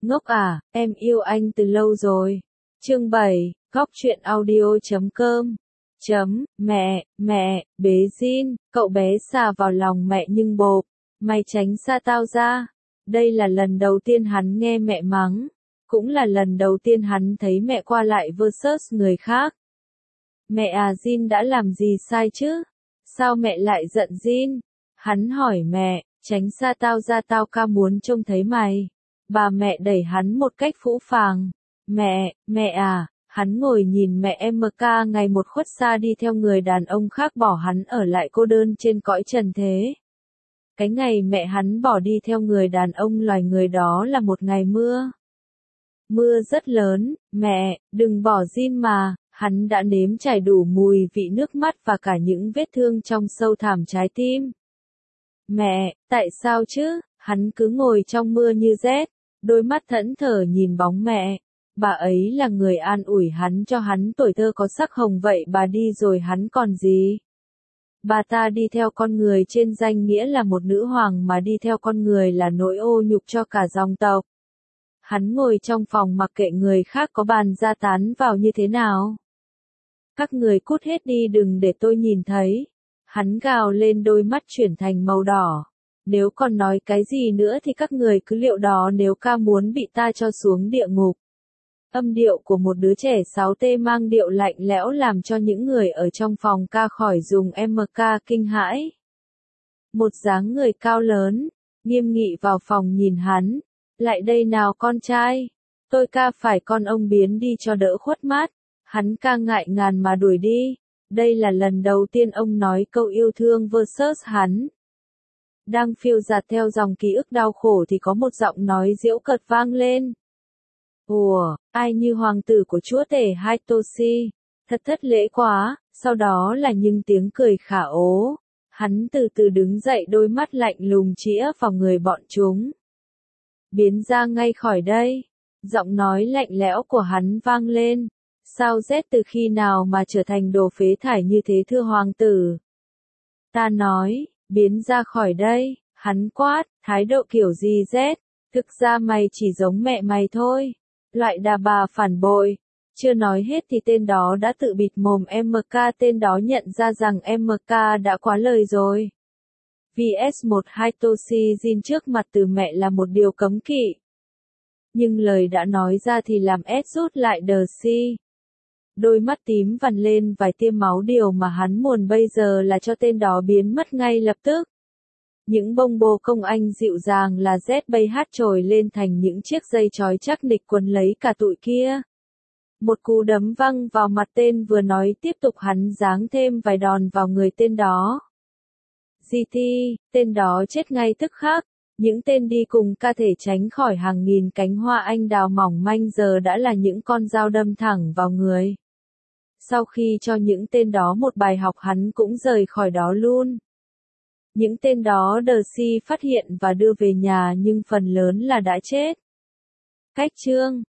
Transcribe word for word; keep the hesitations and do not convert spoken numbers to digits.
Ngốc à, em yêu anh từ lâu rồi. Chương bảy, góc truyện audio chấm com. Chấm, mẹ, mẹ, bế Jin, cậu bé xà vào lòng mẹ nhưng bộp, mày tránh xa tao ra. Đây là lần đầu tiên hắn nghe mẹ mắng, cũng là lần đầu tiên hắn thấy mẹ qua lại versus người khác. Mẹ à, Jin đã làm gì sai chứ? Sao mẹ lại giận Jin? Hắn hỏi mẹ, tránh xa tao ra, tao ca muốn trông thấy mày. Bà mẹ đẩy hắn một cách phũ phàng. Mẹ, mẹ à, hắn ngồi nhìn mẹ em ca ngày một khuất xa đi theo người đàn ông khác, bỏ hắn ở lại cô đơn trên cõi trần thế. Cái ngày mẹ hắn bỏ đi theo người đàn ông loài người đó là một ngày mưa. Mưa rất lớn, mẹ, đừng bỏ Jin mà, hắn đã nếm trải đủ mùi vị nước mắt và cả những vết thương trong sâu thẳm trái tim. Mẹ, tại sao chứ? Hắn cứ ngồi trong mưa như rét, đôi mắt thẫn thờ nhìn bóng mẹ. Bà ấy là người an ủi hắn, cho hắn tuổi thơ có sắc hồng, vậy bà đi rồi hắn còn gì? Bà ta đi theo con người trên danh nghĩa là một nữ hoàng, mà đi theo con người là nỗi ô nhục cho cả dòng tộc. Hắn ngồi trong phòng mặc kệ người khác có bàn ra tán vào như thế nào. Các người cút hết đi, đừng để tôi nhìn thấy. Hắn gào lên, đôi mắt chuyển thành màu đỏ. Nếu còn nói cái gì nữa thì các người cứ liệu đó, nếu ca muốn bị ta cho xuống địa ngục. Âm điệu của một đứa trẻ sáu tê mang điệu lạnh lẽo làm cho những người ở trong phòng ca khỏi dùng em ca kinh hãi. Một dáng người cao lớn, nghiêm nghị vào phòng nhìn hắn. Lại đây nào con trai. Tôi ca phải con ông biến đi cho đỡ khuất mắt. Hắn ca ngại ngàn mà đuổi đi. Đây là lần đầu tiên ông nói câu yêu thương versus hắn. Đang phiêu dạt theo dòng ký ức đau khổ thì có một giọng nói giễu cợt vang lên. Ủa, ai như hoàng tử của chúa tể Hitoshi? Thật thất lễ quá. Sau đó là những tiếng cười khả ố. Hắn từ từ đứng dậy, đôi mắt lạnh lùng chĩa vào người bọn chúng. Biến ra ngay khỏi đây. Giọng nói lạnh lẽo của hắn vang lên. Sao Z từ khi nào mà trở thành đồ phế thải như thế thưa hoàng tử? Ta nói, biến ra khỏi đây. Hắn quát, thái độ kiểu gì Z? Thực ra mày chỉ giống mẹ mày thôi. Loại đà bà phản bội. Chưa nói hết thì tên đó đã tự bịt mồm em ca, tên đó nhận ra rằng em ca đã quá lời rồi. vê ét một Hitoshi Jin trước mặt từ mẹ là một điều cấm kỵ. Nhưng lời đã nói ra thì làm S rút lại đờ si. Đôi mắt tím vằn lên vài tia máu, điều mà hắn muốn bây giờ là cho tên đó biến mất ngay lập tức. Những bông bô công anh dịu dàng là Z bay hát trồi lên thành những chiếc dây trói chắc nịch quấn lấy cả tụi kia. Một cú đấm văng vào mặt tên vừa nói, tiếp tục hắn giáng thêm vài đòn vào người tên đó. giê tê, tên đó chết ngay tức khắc. Những tên đi cùng ca thể tránh khỏi hàng nghìn cánh hoa anh đào mỏng manh giờ đã là những con dao đâm thẳng vào người. Sau khi cho những tên đó một bài học, hắn cũng rời khỏi đó luôn. Những tên đó đờ si phát hiện và đưa về nhà, nhưng phần lớn là đã chết. Cách chương